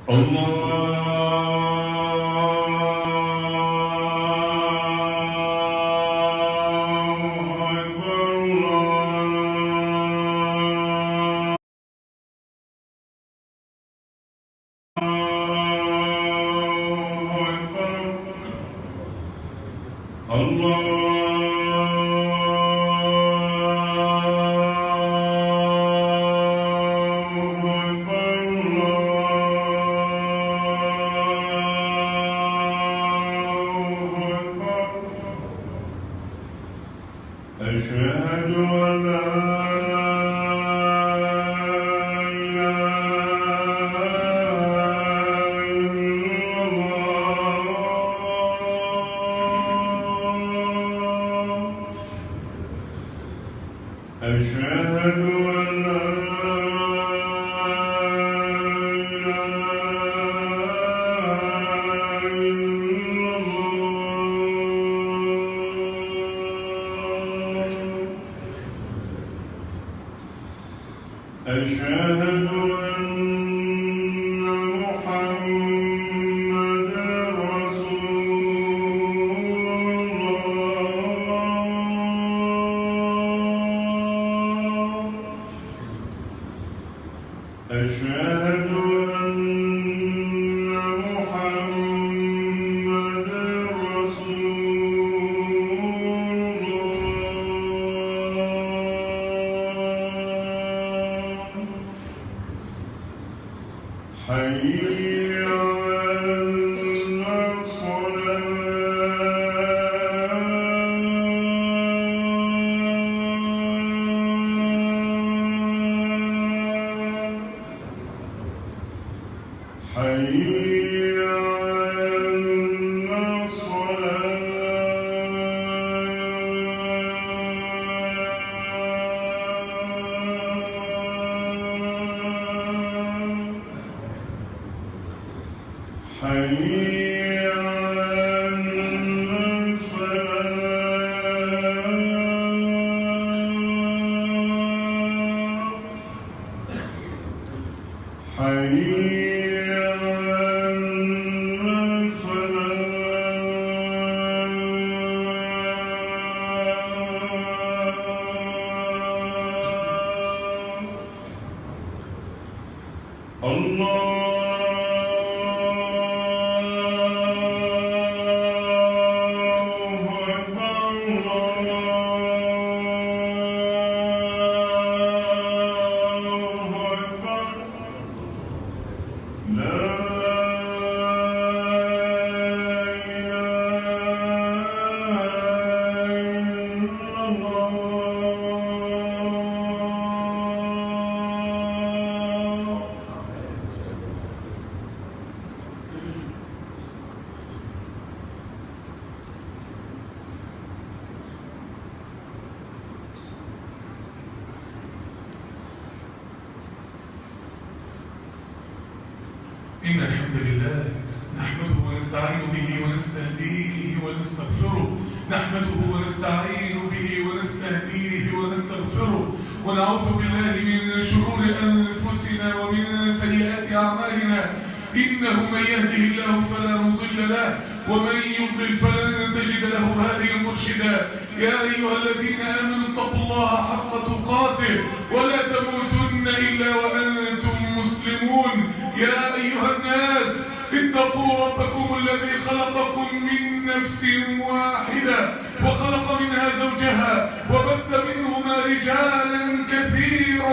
إن الحمد لله نحمده ونستعين به ونستهديه ونستغفره نحمده ونستعين به ونستهديه ونستغفره ونعوذ بالله من شرور أنفسنا ومن سيئات أعمالنا إنه من يهده الله فلا مضل له ومن يضلل فلن تجد له هاديا مرشدا يا أيها الذين آمنوا اتقوا الله حق تقاته ولا تموتن إلا وأنتم مسلمون يا أيها الناس اتقوا ربكم الذي خلقكم من نفس واحدة وخلق منها زوجها وبث منهما رجالا كثيرا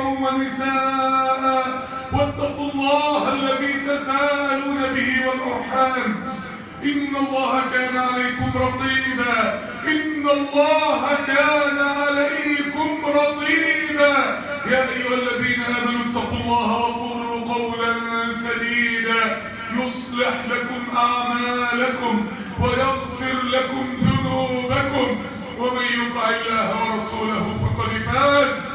ونساء واتقوا الله الذي تساءلون به والأرحام إن الله كان عليكم رقيبا إن الله كان عليكم رقيبا يا أيها الذين آمنوا اتقوا الله وقولوا قولا سديدا يصلح لكم أعمالكم ويغفر لكم ذنوبكم ومن يطع الله ورسوله فقد فاز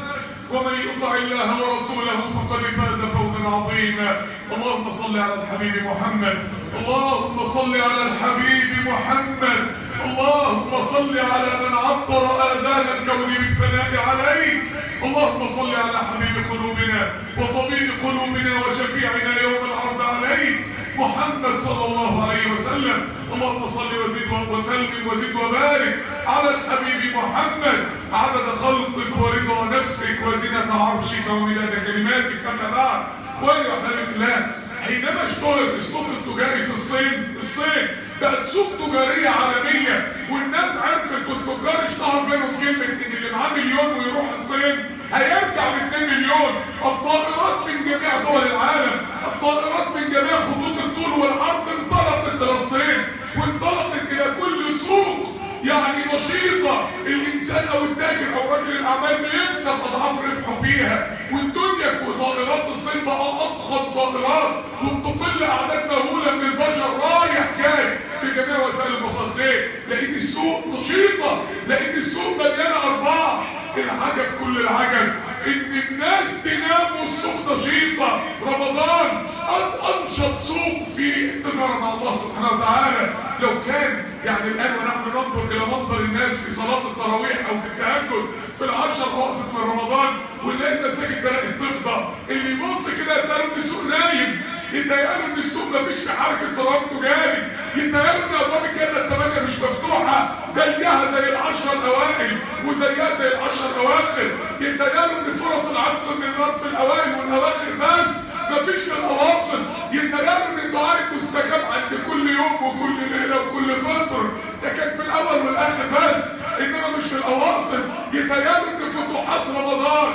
فوزا عظيما. اللهم صل على الحبيب محمد اللهم صل على الحبيب محمد اللهم صل على من عطر آذان الكون بالثناء عليك اللهم صل على حبيب قلوبنا وطبيب قلوبنا وشفيعنا يوم العرض عليك محمد صلى الله عليه وسلم. اللهم صل وزد وسلم وزد وبارك على الحبيب محمد عدد خلقك ورضا نفسك وزنة عرشك ومداد كلماتك. أما بعد، وأيها أحبابي في الله، حينما اشتهر السوق التجاري في الصين بقت سوق تجارية عالمية، والناس عرفت والتجار اشتهر بينهم كلمة ان اللي معاه مليون ويروح الصين هيرجع ب 2 مليون. الطائرات من جميع دول العالم، الطائرات من جميع خطوط الطول والعرض انطلقت الى الصين، وانطلقت الى كل سوق يعني نشيطة الإنسان أو التاجر أو رجل الأعمال بيكسب أضعاف ربحه فيها. والدنيا وطائرات الصين بقى أضخم طائرات، وبتقل أعداد مهولة من البشر رايح جاي بجميع وسائل المواصلات. ليه؟ لأن السوق نشيطة، لأن السوق مليانة أرباح. العجب كل العجب إن الناس تنام والسوق نشيطة. رمضان أنشط سوق في التجارة مع الله سبحانه وتعالى. لو كان يعني الآن ونحن ننظر إلى منظر الناس في صلاة التراويح أو في التهجد في العشر الأواسط من رمضان، ونلاقي المساجد بدأت تفضى، اللي يبص كده يتقال إن السوق نايم، يتقال إن السوق مفيش في حركة تراويح تجاري، يتقال إن أبواب الجنة الثمانية مش مفتوحة زيها زي العشر الأوائل وزيها زي العشر الأواخر، يتقال إن فرص العتق من النار في الأوائل والأواخر بس مفيش في الأواصل، يتقال إن الدعاء مستجاب عند كل يوم وكل ليلة وكل فترة، ده كان في الأول والآخر بس، إنما مش في الأواصل. يتقال إن فتوحات رمضان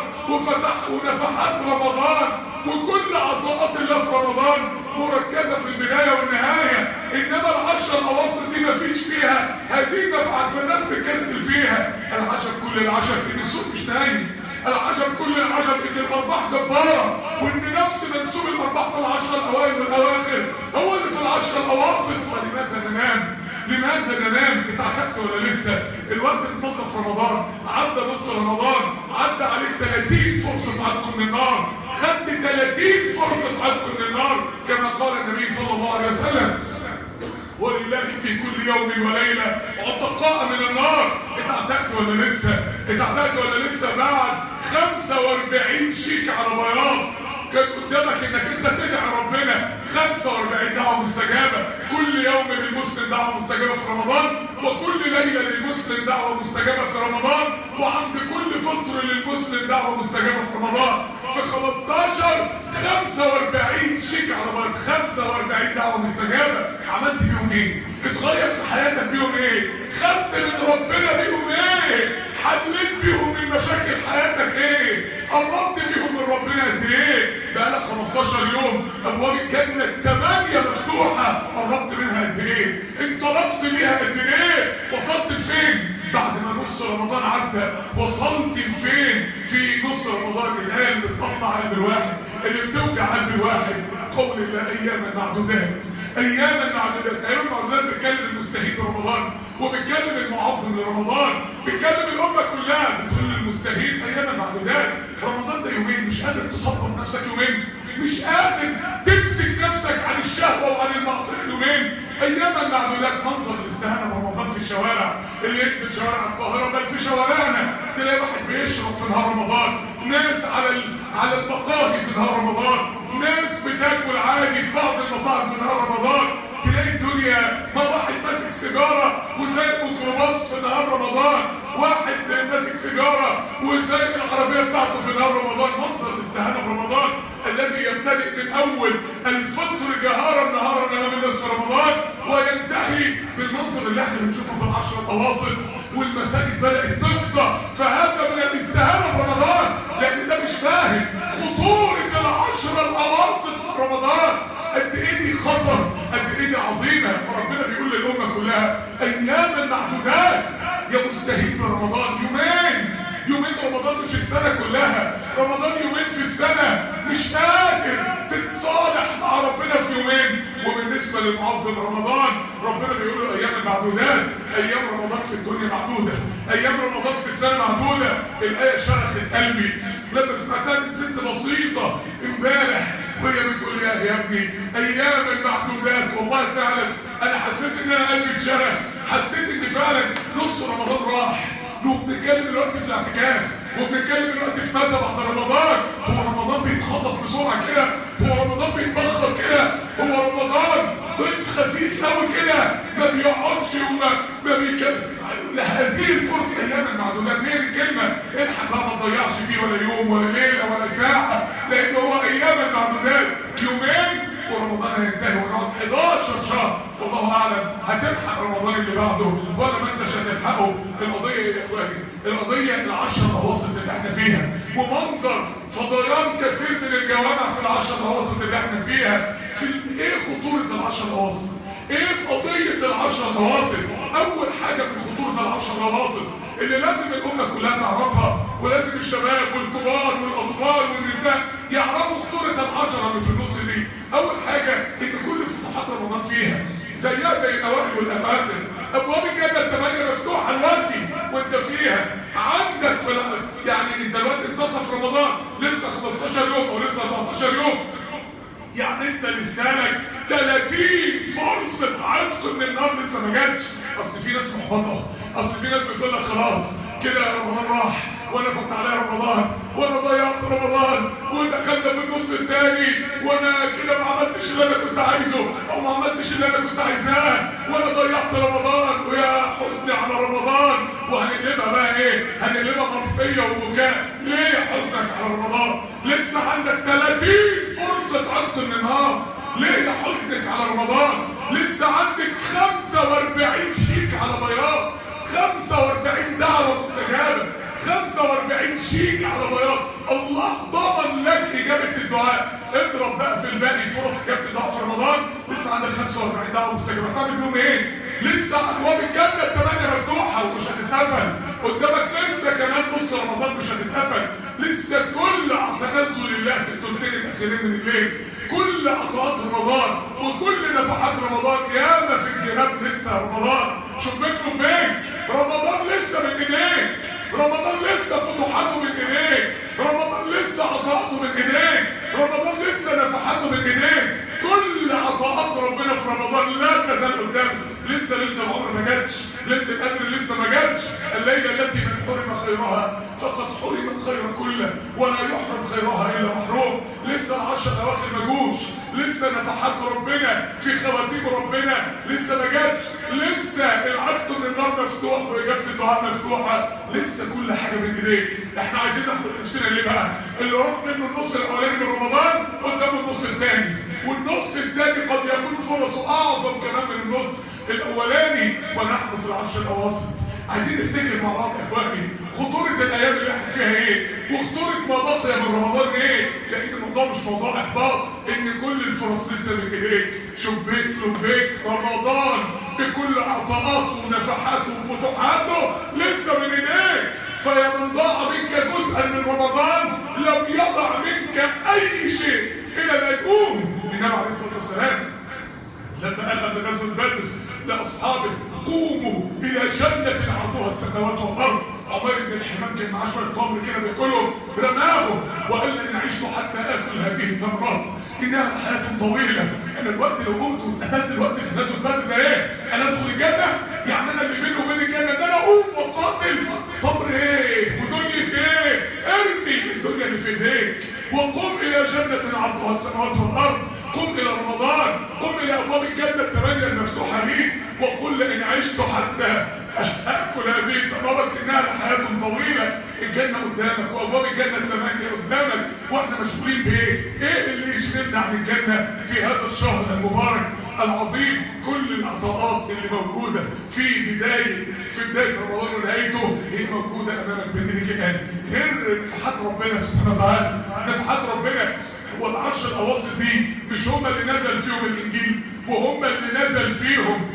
ونفحات رمضان وكل عطاءات الله في رمضان مركزة في البداية والنهاية، إنما العشر الأواصل دي مفيش فيها هذه النفعات، فالناس بتكسل فيها. العجب كل العجب إن السوق مش نايم، العجب كل العجب إن الأرباح جبارة، وإن نفس منسوب الأرباح في العشر الأوائل والأواخر هو اللي في العشر الأواسط. فلماذا ننام؟ لماذا ننام؟ اتعتقت ولا لسه؟ الوقت انتصف رمضان، عدى نص رمضان، عدى عليك 30 فرصة عتق من النار، خدت 30 فرصة عتق من النار كما قال النبي صلى الله عليه وسلم: ولله في كل يوم وليلة عتقاء من النار. اتعتقت ولا لسه؟ اتعتقت ولا لسه؟ بعد 45 شيك على بياض كان قدامك انك انت تدعي ربنا 45 دعوة مستجابة، كل يوم للمسلم دعوة مستجابة في رمضان، وكل ليلة للمسلم دعوة مستجابة في رمضان، وعند كل فطر للمسلم دعوة مستجابة في رمضان. في 15 45 شيك على بعض، 45 دعوة مستجابة. عملت بيهم ايه؟ اتغير في حياتك بيهم ايه؟ خدت من ربنا بيهم ايه؟ حليت بيهم من مشاكل حياتك ايه؟ قربت بيهم من ربنا قد ايه؟ بقالك 15 يوم ابواب الجنة 8 مفتوحة، قربت منها قد ايه؟ انطلقت بيها قد ايه؟ وصلت لفين؟ بعد ما نص رمضان عدى وصلت لفين؟ في نص رمضان الآية اللي بتقطع قلب الواحد، اللي بتوجع قلب الواحد، قول الله أياما معدودات. أياما معدودات، أيام معدودات بتكلم المستهين برمضان، وبتكلم المعظم لرمضان، بتكلم الأمة كلها، بتقول للمستهين أياما معدودات. رمضان ده يومين، مش قادر تصبر نفسك يومين، مش قادر تمسك نفسك عن الشهوة وعن المعصية يومين. أياما معدودات. منظر الاستهانة برمضان في الشوارع، اللي ينزل شوارع القاهرة بل في شوارعنا تلاقي واحد بيشرب في نهار رمضان، ناس على المقاهي في نهار رمضان، ناس بتاكل عادي في بعض المطاعم في نهار رمضان، تلاقي الدنيا ما واحد ماسك سيجارة وسايق ميكروباص في نهار رمضان، واحد ماسك سيجارة وسايق العربية بتاعته في نهار رمضان. منظر الاستهانة برمضان الذي يبتدئ من أول الفطر جهارا نهارا أمام الناس في رمضان، وينتهي بالمنظر اللي احنا بنشوفه في العشر الأواصل والمساجد بدأت تفضى. فهذا من الاستهانة برمضان، لأن ده مش فاهم خطورة العشر الأواصل رمضان، قد ايه دي خطر، قد ايه دي عظيمة. فربنا بيقول للأمة كلها أياما معدودات. يا مستهين برمضان، يومين رمضان مش السنة كلها، رمضان يومين في السنة، مش قادر تتصالح مع ربنا في يومين. وبالنسبة للمعظم رمضان ربنا بيقول له أيام معدودات، أيام رمضان في الدنيا معدودة، أيام رمضان في السنة معدودة. الآية شرخت قلبي لما سمعتها من ست بسيطة امبارح وهي بتقول يا ابني أيام المعدودات. والله فعلا أنا حسيت إن أنا قلبي اتشرخ، حسيت إن فعلا نص رمضان راح. وبنتكلم دلوقتي في الاعتكاف، وبنتكلم دلوقتي في ماذا بعد رمضان. هو رمضان بيتخطف بسرعه كده؟ هو رمضان بيتبخر كده؟ هو رمضان كده ما بيقعدش وما بيكلم. هذه الفرصه ايام المعدودات، هي الكلمه. الحق بقى ما تضيعش فيه ولا يوم ولا ليله ولا ساعه، لان هو ايام المعدودات يومين ورمضان هينتهي ونقعد 11 شهر. والله اعلم هتلحق رمضان اللي بعده ولا ما انتش هتلحقه. القضيه ايه يا اخواني؟ القضيه العشر الاواسط اللي احنا فيها، ومنظر فضيان كثير من الجوامع في العشر الاواسط اللي احنا فيها. في ايه خطوره العشر الاواسط؟ ايه قضيه العشر الاواسط؟ اول حاجه من خطوره العشر الاواسط اللي لازم الامه كلها تعرفها، ولازم الشباب والكبار والاطفال والنساء يعرفوا خطوره العشره اللي في النص دي. اول حاجه ان كل فتوحات رمضان فيها زيها زي الاوائل والاواخر. ابواب الجنه الثمانيه مفتوحه دلوقتي وانت فيها. عندك يعني انت دلوقتي انتصف رمضان، لسه 15 يوم او لسه 14 يوم، يعني انت لسه لك 30 فرصه عتق من النار لسه ما جاتش. اصل في ناس محبطه، اصل في ناس بتقول لك خلاص كده رمضان راح وانا فات عليا رمضان وانا ضيعت رمضان ودخلنا في النص الثاني وانا كده ما عملتش اللي انا كنت عايزه او ما عملتش اللي انا كنت عايزاه وانا ضيعت رمضان ويا حزني على رمضان. وهنقلبها بقى ايه؟ هنقلبها مرفيه وبكاء. ليه حزنك على رمضان؟ لسه عندك 30 فرصه عتق من النار. ليه يا حزنك على رمضان؟ لسه عندك 45 شيك على بياض، 45 دعوه مستجابه، 45 شيك على بياض. الله ضمن لك اجابه الدعاء. اضرب بقى في الباقي فرص اجابه الدعاء في رمضان. لسه عندك 45 دعوه مستجابه، هتعمل بيهم ايه؟ لسه ابواب الجنه الثمانيه مفتوحه ومش هتتقفل. قدامك لسه كمان نص رمضان مش هتتقفل. لسه كل تنزل الله في الثلثين الاخيرين من الليل، كل عطاءات رمضان وكل نفحات رمضان. ياما في الجهاد لسه رمضان شبيك لبيك. رمضان لسه من ايديك، رمضان لسه فتوحاته من ايديك، رمضان لسه عطاءاته من ايديك، رمضان لسه نفحاته من ايديك. كل عطاءات ربنا في رمضان لا تزال قدامك. لسه ليله العمر ما جاتش، ليله القدر لسه ما جاتش. الليله التي من حرم خيرها فقد حرم الخير كله ولا يحرم خيرها الا محروم. لسه العشر الاواخر ما جوش، لسه نفحات ربنا في خواتيم ربنا لسه ما جاتش. لسه العتق من النار مفتوح واجابه الدعاء مفتوحه. لسه كل حاجه من ايديك. احنا عايزين ناخد نفسنا ليه بقى؟ اللي راح منه النص الاولاني من رمضان قدامه النص الثاني، والنص الثاني قد يكون فرصه اعظم كمان من النص الاولاني ونحن في العشر الاواسط. عايزين نفتكر مع بعض يا اخواني خطوره الايام اللي احنا فيها ايه، وخطوره ما بقي من رمضان ايه. لان الموضوع مش موضوع احباط، ان كل الفرص لسه من ايديك. شبيك لبيك رمضان بكل عطاءاته ونفحاته وفتوحاته لسه من ايديك. فيا من ضاع منك جزءا من رمضان لم يضع منك اي شيء الى ان يقوم. النبي عليه الصلاه والسلام لما قال قبل غزوه بدر لاصحابه قوموا الى جنه عرضها السماوات والارض. عمير بن الحمام كان معاه شويه تمر كده بياكلهم، رماهم وقال ان عشت حتى اكل هذه التمرات انها حياه طويله. انا الوقت لو قمت واتقتلت الوقت في غزوه بدر ده ايه؟ انا ادخل الجنه؟ يعني انا اللي بيني وبين الجنه ان انا اقوم واقاتل؟ تمر ايه ودنيا ايه؟ ارمي الدنيا اللي في ايديك وقم الى جنه عرضها السماوات والارض. قم الى رمضان، قم الى ابواب الجنه الثمانيه المفتوحه ليك وقل ان عشت حتى اكل هذه التمرات انها لحياه طويله. الجنه قدامك وابواب الجنه الثمانيه قدامك، واحنا مشغولين بايه؟ ايه اللي يشغلنا عن الجنه في هذا الشهر المبارك العظيم؟ كل العطاءات اللي موجوده في بدايه رمضان ونهايته هي موجوده امامك بين ايديك الان. غير نفحات ربنا سبحانه وتعالى، نفحات ربنا. هو العشر الاواسط دي مش هم اللي نزل فيهم الانجيل وهم اللي نزل فيهم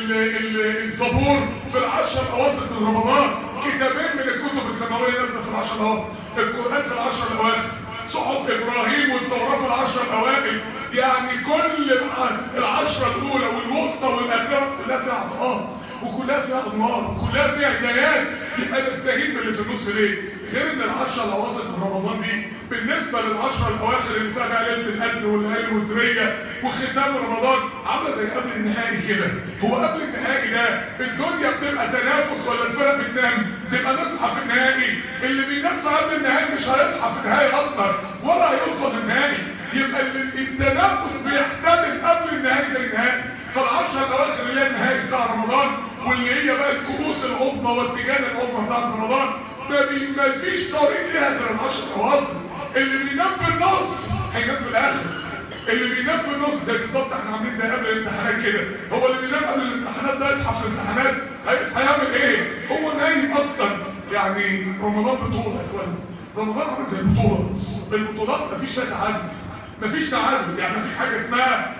الزبور في العشر الاواسط من رمضان؟ كتابين من الكتب السماويه نازله في العشر الاواسط. القران في العشر الاواخر، صحف ابراهيم والتوراه في العشر الاوائل. يعني كل العشره الاولى والوسطى والاخيره كلها فيها عطاءات وكلها فيها انوار وكلها فيها هدايات. يبقى نستهين باللي في النص ليه؟ غير ان العشره الاواسط من رمضان دي بالنسبه للعشره الاواخر اللي فيها بقى ليله القدر والليالي الوتريه وختام رمضان عامله زي قبل النهائي كده. هو قبل النهائي ده الدنيا بتبقى تنافس ولا الفرق بتنام؟ نبقى نصحى في النهائي. اللي بينام في قبل النهائي مش هيصحى في النهائي اصلا ولا هيوصل للنهائي. يبقى التنافس بيحتمل قبل النهائي زي النهائي. فالعشر الاواخر اللي هي النهائي بتاع رمضان، واللي هي بقى الكؤوس العظمى والتيجان العظمى بتاعت رمضان، ما فيش طريق ليها غير العشر الاواخر. اللي بينام في النص هينام في الاخر. اللي بينام في النص زي بالظبط احنا عاملين زي قبل الامتحانات كده. هو اللي بينام قبل الامتحانات ده يصحى في الامتحانات هيصحى يعمل ايه؟ هو نايم اصلا. يعني رمضان بطوله يا اخوان، رمضان عامل زي البطوله. البطولات مفيش فيها تعادل، مفيش تعادل. يعني مفيش حاجه اسمها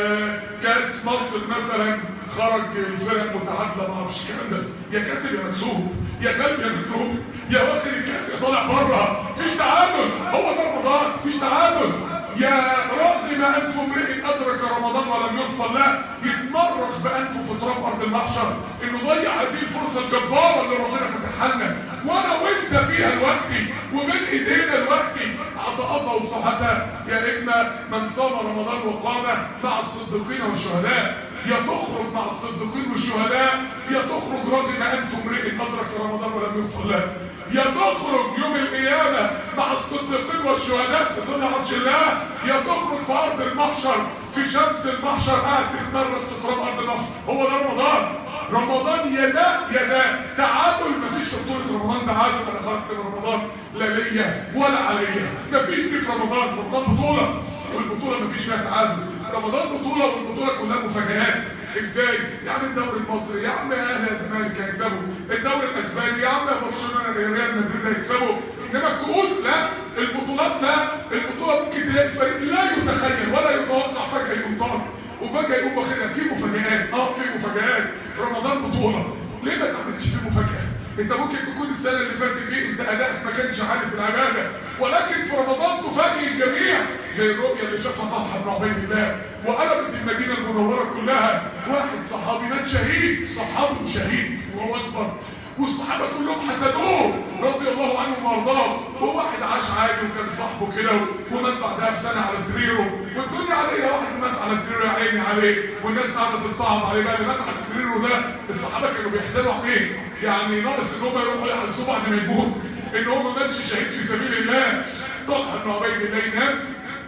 كاس مصر مثلا خرج الفرق متعادله، ما فيش الكلام ده. يا كاسب يا مكسوب، يا غالب يا مغلوب، يا واخد الكاس يا طالع بره. مفيش تعادل، هو ده رمضان، مفيش تعادل. يا رغم ما انف امرئ ادرك رمضان ولم يغفر له، يتمرغ بانفه في تراب ارض المحشر انه ضيع هذه الفرصه الجباره اللي ربنا فتحها لنا وانا وانت فيها دلوقتي وبين ايدينا دلوقتي. عطاءاتها وفتوحاتها. يا اما من صام رمضان وقام مع الصديقين والشهداء، يا تخرج مع الصديقين والشهداء، يا تخرج رغم انف امرئ ادرك رمضان ولم يغفر له، يا تخرج يوم القيامه مع الصديقين والشهداء في ظل عرش الله، يا تخرج في ارض المحشر في شمس المحشر قاعد تتمرغ في تراب ارض المحشر. هو ده رمضان. رمضان يا ده يا ده، تعادل. مفيش في بطوله رمضان تعادل. انا خرجت من رمضان لا ليا ولا عليا، مفيش دي في رمضان. رمضان بطوله، والبطوله مفيش فيها تعادل. رمضان بطوله، والبطوله كلها مفاجآت. ازاي؟ يا عم الدوري المصري، يا عم اهلي يا زمالك هيكسبوا، الدوري الاسباني يا عم برشلونه ريال مدريد هيكسبوا، انما الكؤوس لا، البطولات لا. البطوله ممكن تلاقي فريق لا يتخيل ولا يتوقع فجاه يقوم طالع وفجاه يقوم واخدها. في مفاجآت، في مفاجآت. رمضان بطوله، ليه ما تعملش فيه مفاجاه؟ انت ممكن تكون السنه اللي فاتت دي انت ادائك ما كانش عالي في العباده، ولكن في رمضان تفاجئ الجميع، زي الرؤيه اللي شافها طلحه بن عبيد الله وقلبت المدينه المنوره كلها. واحد صحابي مات شهيد، صحابي شهيد وهو اكبر، والصحابه كلهم حسدوه رضي الله عنهم وارضاهم، وواحد عاش عادي وكان صاحبه كده ومات بعدها بسنه على سريره، والدنيا عليه. واحد مات على سريره يا عيني عليه، والناس قاعده تتصعب عليه. بقى اللي مات على سريره ده الصحابه كانوا بيحزنوا عليه، يعني ناقص ان هم يروحوا يحسوا بعد ما يموت ان هو ما ماتش شهيد في سبيل الله. طلحه بن عبيد الله ينام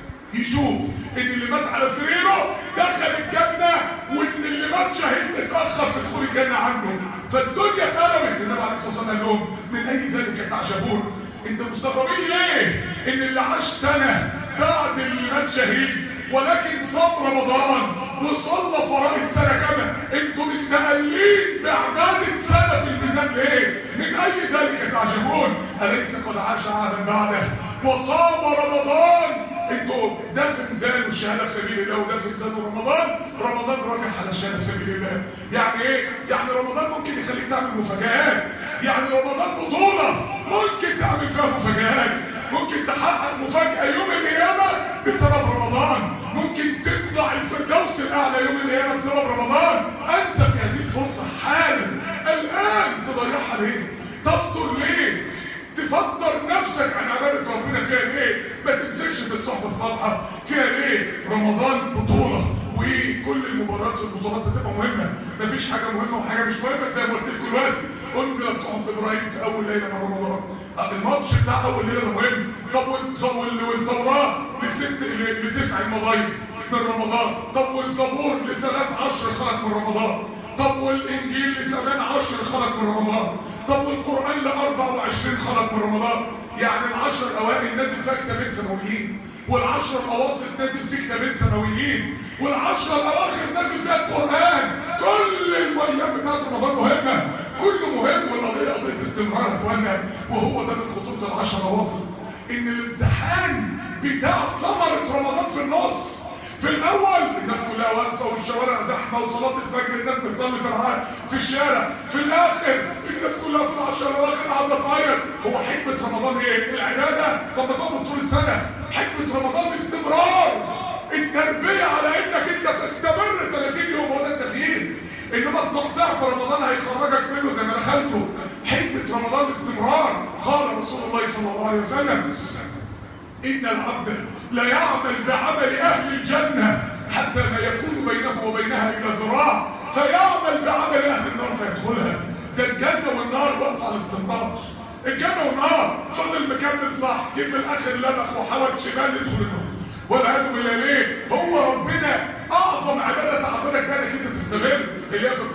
يشوف ان اللي مات على سريره دخل الجنه، وان اللي مات شهيد متاخر في دخول الجنه عنه. فالدنيا اتقلبت. النبي عليه الصلاه والسلام قال لهم من اي ذلك تعجبون؟ انتوا مستغربين ليه ان اللي عاش سنه بعد اللي مات شهيد ولكن صام رمضان وصلى فرائض سنه كامله، انتوا مستقلين بعباده سنه في الميزان ليه؟ من اي ذلك تعجبون؟ اليس قد عاش عاما بعده وصام رمضان؟ انتوا ده في ميزان الشهاده في سبيل الله، وده في ميزان رمضان راجح على الشهاده في سبيل الله. يعني ايه؟ يعني رمضان ممكن يخليك تعمل مفاجآت. يعني رمضان بطوله ممكن تعمل فيها مفاجآت، ممكن تحقق مفاجاه يوم القيامه بسبب رمضان، ممكن تطلع الفردوس الاعلى يوم القيامه بسبب رمضان. انت في هذه الفرصه حالا الان تضيعها ليه؟ تفطر ليه؟ تفطر نفسك عن عبادة ربنا فيها ليه؟ ما تمسكش في الصحبة الصالحة فيها ليه؟ رمضان بطولة، وكل المباريات في البطولات بتبقى مهمة، مفيش حاجة مهمة وحاجة مش مهمة. زي ما قلت لكم دلوقتي انزلت صحف ابراهيم في اول ليلة من رمضان، الماتش بتاع اول ليلة ده مهم. طب والتوراة ل9 المضايق من رمضان، طب والزبور ل13 خلق من رمضان، طب والانجيل ل17 خلق من رمضان، طب والقرآن ل24 خلق من رمضان. يعني ال10 الاوائل نازل فيها كتابين سماويين، وال10 الاواسط نازل فيه كتابين سماويين، وال10 الاواخر نازل فيها القرآن. كل الايام بتاعت رمضان مهمة، كله مهم، والقضية قضية استمرار يا اخوانا. وهو ده من خطورة ال10 الاواسط، ان الامتحان بتاع ثمرة رمضان في النص. في الاول الناس كلها واقفه والشوارع زحمه وصلاه الفجر الناس بتصلي في الشارع. في الاخر الناس كلها في ال10 الاواخر قاعده تعيط. هو حكمه رمضان ايه؟ العباده. طب ما تقعد طول السنه. حكمه رمضان الاستمرار، التربيه على انك انت تستمر 30 يوم. هو ده التغيير. انما التقطيع في رمضان هيخرجك منه زي ما دخلته. حكمه رمضان الاستمرار. قال رسول الله صلى الله عليه وسلم إن العبد لا يعمل بعمل أهل الجنة حتى ما يكون بينه وبينها إلى ذراع فيعمل بعمل أهل النار فيدخلها. ده الجنة والنار واقفة على الاستمرار. الجنة والنار فضل مكمل صح، جه في الآخر لبخ وحاول شمال يدخل النار والعياذ بالله. ليه؟ هو ربنا أعظم عبادة تعبدك بها إنك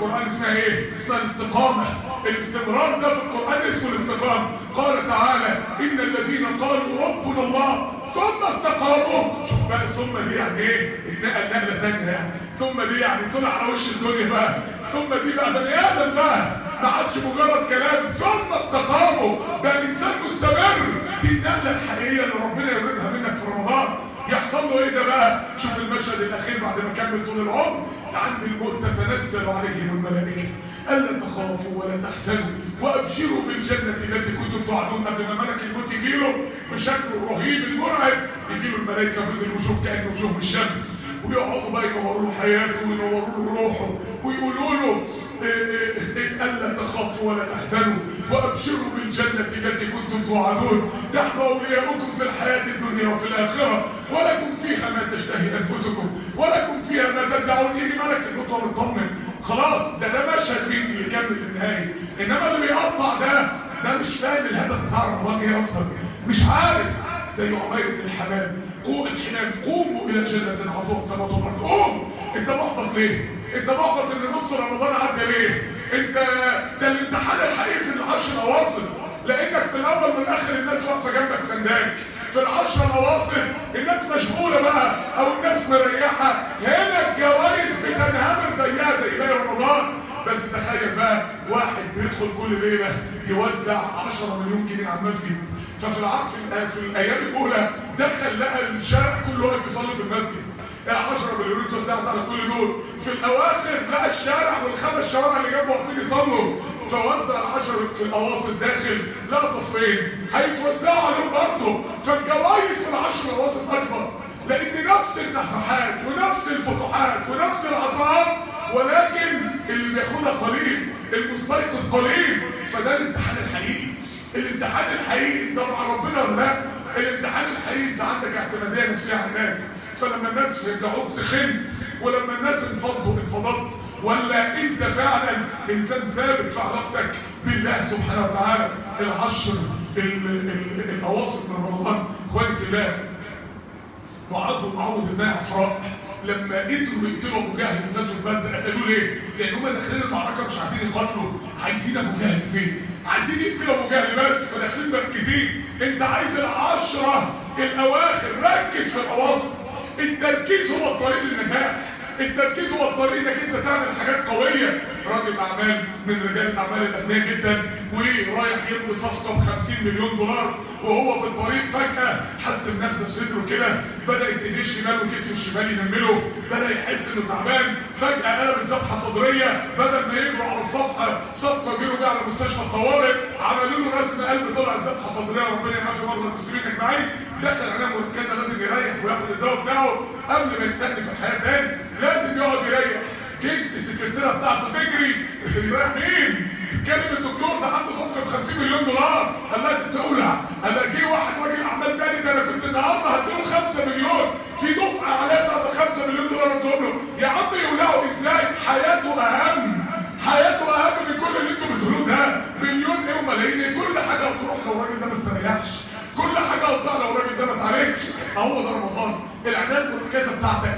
القرآن اسمها ايه؟ اسمها الاستقامة. الاستمرار ده في القرآن اسمه الاستقامة. قال تعالى إن الذين قالوا ربنا الله ثم استقاموا. شوف بقى ثم دي يعني ايه؟ نقلة تانية يعني. ثم دي يعني طلع على وش الدنيا بقى. ثم دي بقى بني آدم بقى، ما عادش مجرد كلام. ثم استقاموا، ده الإنسان مستمر. دي النقلة الحقيقية اللي ربنا يريدها منك في رمضان. يحصل له ايه ده بقى؟ شوف المشهد الاخير بعد ما كمل طول العمر. عند الموت تتنزل عليهم الملائكه الا تخافوا ولا تحزنوا وابشروا بالجنه التي كنتم توعدون. قبل ما ملك الموت يجيله بشكله الرهيب المرعب، يجيله الملائكه بيض الوجوه كأن وجوه الشمس، ويقعدوا بقى ينوروا له حياته وينوروا له روحه ويقولوا له ألا تخافوا ولا تحزنوا وأبشروا بالجنة التي كنتم توعدون. نحن أولياؤكم في الحياة الدنيا وفي الآخرة ولكم فيها ما تشتهي أنفسكم ولكم فيها ما تدعون. يجي ملك الموت مطمن خلاص. ده مشهد مين اللي كمل للنهاية. إنما اللي بيقطع ده مش فاهم الهدف بتاع رمضان إيه أصلا، مش عارف. زي عمير بن الحمام قوموا إلى جنة عرضها السماوات والأرض. قوم. أنت محبط ليه؟ انت محبط ان نص رمضان عدى ليه؟ انت ده الامتحان الحقيقي في العشر الاواصر، لانك في الاول والاخر الناس واقفه جنبك سنداك. في العشر الاواصر الناس مشغوله بقى او الناس مريحه، هنا الجوائز بتنهمر زيها زي باقي رمضان. بس تخيل بقى واحد بيدخل كل ليله يوزع 10 مليون جنيه على المسجد. في الايام الاولى دخل لقى الشارع كله واقف يصلي في المسجد. 10 مليون اتوزعت على كل دول. في الاواخر لقى الشارع والخمس شوارع اللي جنبه واقفين يصلوا، فوزع ال10 في الاواصر داخل لقى صفين هيتوزعوا عليهم برضه. فالجوائز في ال10 الاواصر اكبر، لان نفس النفحات ونفس الفتوحات ونفس العطاءات، ولكن اللي بياخدها قليل، المستيقظ قليل. فده الامتحان الحقيقي. الامتحان الحقيقي انت مع ربنا ولا لا؟ الامتحان الحقيقي انت عندك اعتماديه نفسيه على الناس. فلما الناس يرجعوك سخنت، ولما الناس انفضت، ولا انت فعلا انسان ثابت في علاقتك بالله سبحانه وتعالى. العشر الاواصر من رمضان اخواني في الله، معاذ ومعوذ بن عفراء لما قدروا يقتلوا ابو جهل في غزوه بدر قتلوه ليه؟ لان هم داخلين المعركه مش عايزين يقاتلوا، عايزين ابو جهل فين؟ عايزين يقتلوا ابو جهل بس، فداخلين مركزين. انت عايز العشره الاواخر، ركز في الاواصر. التركيز هو الطريق للنجاح. التركيز هو الطريق انك انت تعمل حاجات قويه. راجل اعمال من رجال الاعمال الاغنياء جدا ورايح يبني صفقه ب50 مليون دولار، وهو في الطريق فجاه حس بنغزه في صدره كده، بدات ايديه الشمال وكتفه الشمال ينمله، بدا يحس انه تعبان، فجاه قلب ذبحه صدريه. بدل ما يجروا على صفقه جروا بيه على مستشفى الطوارئ، عملوا له رسم قلب طلع ذبحه صدريه. ربنا يعافي مرضى المسلمين اجمعين. دخل عنايه مركزه، لازم يريح وياخد الدواء بتاعه قبل ما يستأنف الحياه تاني، لازم يقعد يريح. جيت السكرتيره بتاعته تجري، يريح مين؟ كلم الدكتور ده عنده صفقه ب50 مليون دولار. قال لها انت تقولها. قال لها جه واحد راجل اعمال تاني، ده انا كنت النهارده هديله 5 مليون في دفعه عليها ده 5 مليون دولار اديهم له. يا عم يولعوا ازاي؟ حياته اهم، حياته اهم من كل اللي انتوا بتقولوه ده. مليون ايه وملايين ايه؟ كل حاجه هتروح لو الراجل ده ما استريحش، كل حاجه هتضيع لو الراجل ده ما اتعالجش. اهو ده رمضان، العنايه المركزه بتاعتك.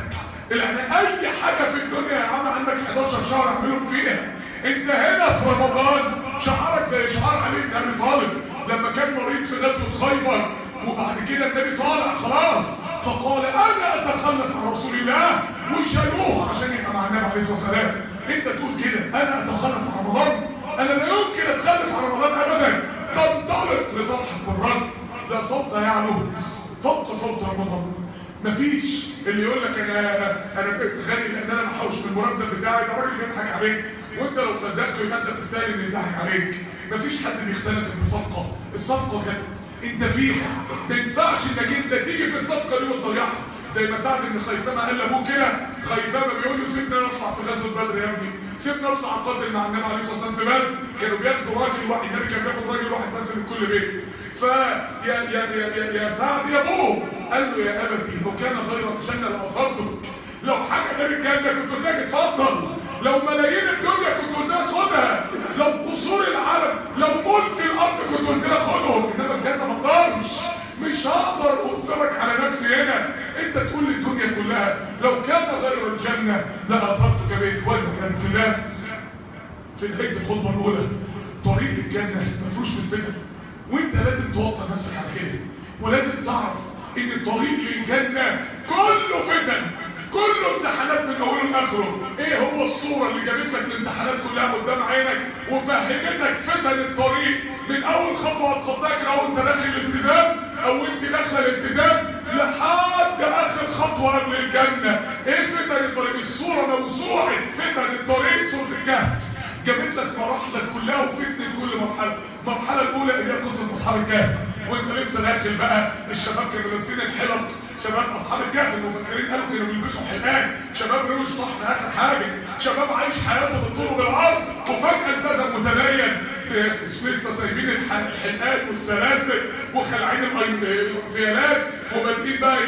اي حاجه في الدنيا يا عم عندك 11 شهر اعملهم فيها. انت هنا في رمضان شعارك زي شعار علي بن ابي طالب لما كان مريض في غزوه خيبر، وبعد كده النبي طالع خلاص فقال انا اتخلف عن رسول الله، وشالوه عشان يبقى مع النبي عليه الصلاه والسلام. انت تقول كده انا اتخلف عن رمضان؟ انا لا يمكن اتخلف عن رمضان ابدا. تنطلق لتضحك بالرد، لا صوت يعلو فوق صوت رمضان. مفيش اللي يقول لك انا بقيت غني لان انا بحوش من المرتب بتاعي، ده راجل بيضحك عليك، وانت لو صدقته يبقى انت تستاهل ان يضحك عليك. مفيش حد بيختلف بصفقه، الصفقه جت انت فيها، ما ينفعش انك انت تيجي في الصفقه دي وتضيعها. زي ما سعد بن خيثمه قال لابوه كده، خيثمه بيقول له سيبنا نطلع في غزوه بدر يا ابني، سيبنا نطلع نقاتل مع النبي عليه الصلاه والسلام في بدر. كانوا بياخدوا راجل واحد، النبي كان بياخد راجل واحد بس من كل بيت. يا سعد يا ابوه قال له يا ابتي لو كان غير الجنه لاغفرتك، لو حاجه غير الجنه كنت قلت لك اتفضل، لو ملايين الدنيا كنت قلت لك خدها، لو قصور العالم، لو ملك الارض كنت قلت لك خدهم، انما الجنه ما اقدرش، مش هقدر اؤثرك على نفسي هنا. انت تقول للدنيا كلها لو كان غير الجنه لاثرتك به. اخواني في الله، في نهايه الخطبه الاولى طريق الجنه ما فيهوش من فتن، وانت لازم توطن نفسك على كده، ولازم تعرف ان الطريق للجنه كله فتن، كله امتحانات من اوله لاخره. ايه هو الصوره اللي جابت لك الامتحانات كلها قدام عينك وفهمتك فتن الطريق من اول خطوه هتخطاها كده وانت داخل الالتزام او انت داخله الالتزام لحد اخر خطوه قبل الجنه؟ ايه فتن الطريق؟ الصوره موسوعه فتن الطريق سوره الكهف، جابت لك مراحلك كلها وفتنه كل مرحله. المرحله الاولى اللي هي قصه اصحاب الكهف، وانت لسه داخل بقى الشباب كانوا لابسين الحلق، شباب اصحاب الكهف المفسرين قالوا كانوا بيلبسوا حلقان، شباب روش طحن اخر حاجه، شباب عايش حياته بالطول وبالعرض وفجاه التزم متدين لسه سايبين الحلقان والسلاسل وخلعين الانسيالات وبادئين بقى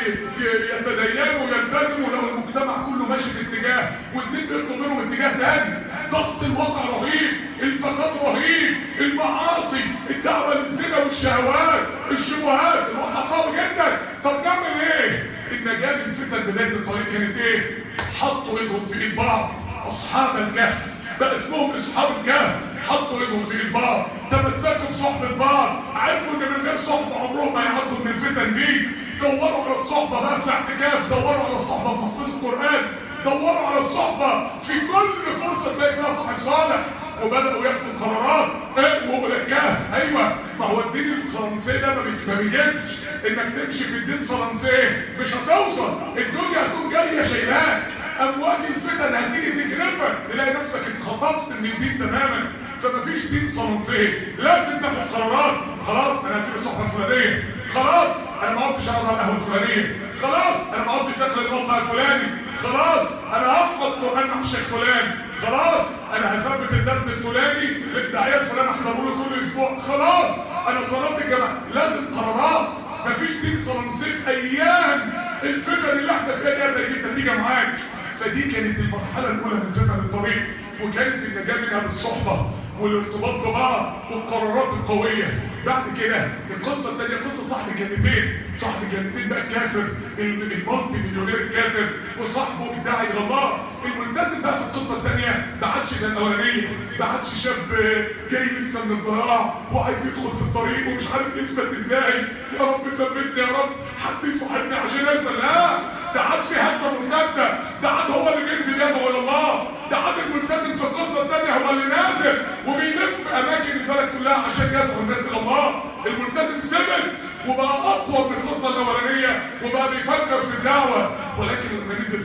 يتدينوا ويلتزموا لو المجتمع كله ماشي في اتجاه والدين بيطلب منهم اتجاه تاني. ضغط الواقع رهيب، الفساد رهيب، المعاصي، الدعوه للزنا والشهوات، الشبهات، الواقع صعب جدا. طب نعمل ايه؟ النجاه من فتن بدايه الطريق كانت ايه؟ حطوا ايدهم في ايد بعض، اصحاب الكهف بقى اسمهم اصحاب الكهف، حطوا ايدهم في ايد بعض، تمسكوا بصحبه بعض، عرفوا ان من غير صحبه عمرهم ما يعدوا من الفتن دي. دوروا على الصحبه بقى في الاعتكاف، دوروا على الصحبه في تحفيظ القران، دوروا على الصحبه في كل فرصه تلاقي فيها صاحب صالح، وبداوا ياخدوا قرارات. وقول الكهف ايوه، ما هو الدين الفرنسي ده ما بيجيبش انك تمشي في الدين الفرنسي مش هتوصل، الدنيا هتكون جايه شايلاك، امواج الفتن هتيجي تجرفك، تلاقي نفسك اتخطفت من الدين تماما. فما فيش دين فرنسي، لازم تاخد قرارات. خلاص انا هسيب الصحبه الفلانيه، خلاص انا ما عدتش اقعد على القهوه الفلانيه، خلاص انا ما عدتش داخل الموقع الفلاني، خلاص انا هحفظ قران مع الشيخ فلان، خلاص انا هثبت الدرس الفلاني للداعيه الفلاني احضره له كل اسبوع، خلاص انا صلاه الجماعه. لازم قرارات. مفيش دين فرنسي في ايام الفتن اللي احنا فيها دي هتجيب نتيجه معاك. فدي كانت المرحله الاولى من فتن الطريق، وكانت النجاه منها بالصحبه والارتباط ببعض والقرارات القويه. بعد كده القصه الثانيه قصه صاحب الجنتين، صاحب الجنتين بقى الكافر المالتي مليونير الكافر وصاحبه الداعي الى الله الملتزم. بقى في القصه الثانيه ما عادش زي الاولانيه، ما عادش شاب جاي لسه من الضياع وعايز يدخل في الطريق ومش عارف يثبت ازاي، يا رب ثبتني يا رب حد يصاحبني عشان اثبت. لا، ده عاد في هجمه مرتده، ده عاد هو اللي بينزل يدعو الى الله، ده عاد الملتزم في القصه الثانيه هو اللي نازل وبيلف في اماكن البلد كلها عشان يدعو الناس الى الله. الملتزم ثبت وبقى اقوى من القصه الاولانيه وبقى بيفكر في الدعوه. ولكن لما نزل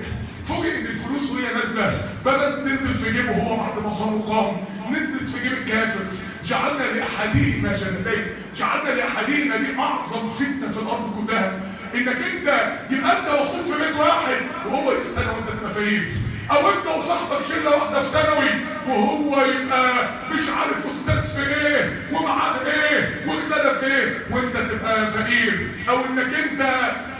فوجئ ان الفلوس وهي نازله بدات تنزل في جيبه هو بعد ما صام وقام، نزلت في جيب الكافر. جعلنا لاحدهما جنتين، جعلنا لاحدهما دي اعظم فتنه في الارض كلها، انك انت يبقى انت واخوك في بيت واحد وهو يختنى وانت تبقى فقير، او انت وصاحبك شله واحده في ثانوي وهو يبقى مش عارف استاذ في ايه ومعاه ايه واختلف في ايه وانت تبقى فقير، او انك انت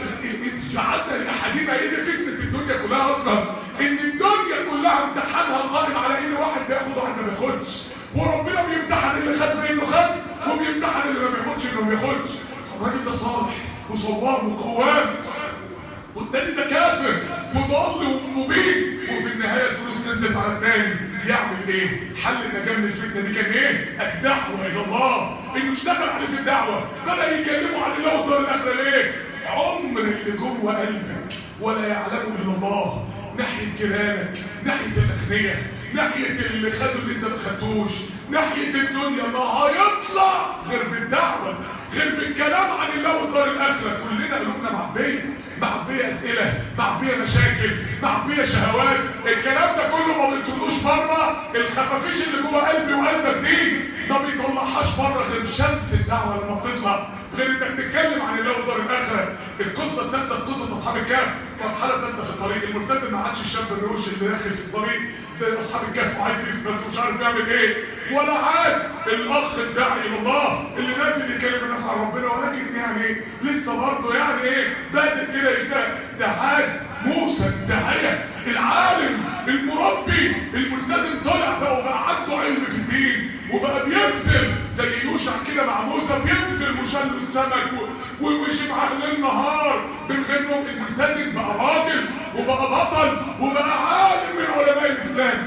جعلنا لاحدهما. ايه دي فتنه الدنيا كلها اصلا، ان الدنيا كلها امتحانها قائم على ان واحد بياخد واحد ما بياخدش، وربنا بيمتحن اللي خد بانه خد وبيمتحن اللي ما بياخدش انه ما بياخدش. فالراجل ده صالح وصوام وقوام والتاني ده كافر وضال ومبين، وفي النهايه الفلوس نزلت على التاني. يعمل ايه؟ حل النجاه من الفتنه دي كان ايه؟ الدعوه الى الله، انه اشتغل عليه في الدعوه، بدا يكلموا عن الله والدار الاخره. ليه؟ عمر اللي جوه قلبك ولا يعلمه الا الله، ناحيه جيرانك، ناحيه الاغنياء، ناحيه اللي خدوا اللي انت ما خدتوش، ناحيه الدنيا ما هيطلع غير بالدعوه، غير بالكلام عن الله والدار الاخره. كلنا قلوبنا معبيه اسئله، معبيه مشاكل، معبيه شهوات. الكلام ده كله ما بيطلعوش بره، الخفافيش اللي جوه قلبي وقلبك دي ما بيطلعهاش بره غير شمس الدعوه لما بتطلع، غير انك تتكلم عن الله والدار الاخره. القصه الثالثه في قصه اصحاب الكهف، مرحله ثالثه في الطريق. الملتزم ما عادش الشاب الروش اللي داخل في الطريق زي اصحاب الكهف وعايز يثبت ومش عارف يعمل ايه، ولا عاد الاخ الداعي الى الله اللي نازل يكلم الناس عن ربنا ولكن يعني لسه برضه يعني ايه بادئ كده يجتهد. ده عاد موسى الداعيه العالم المربي الملتزم طلع بقى وبقى عنده علم في الدين وبقى بيبذل زي يوشع كده مع موسى، بيبذل وشلوا السمك ومشي معاه ليل نهار من غير نوم. الملتزم بقى راجل وبقى بطل وبقى عالم من علماء الاسلام. الفتنه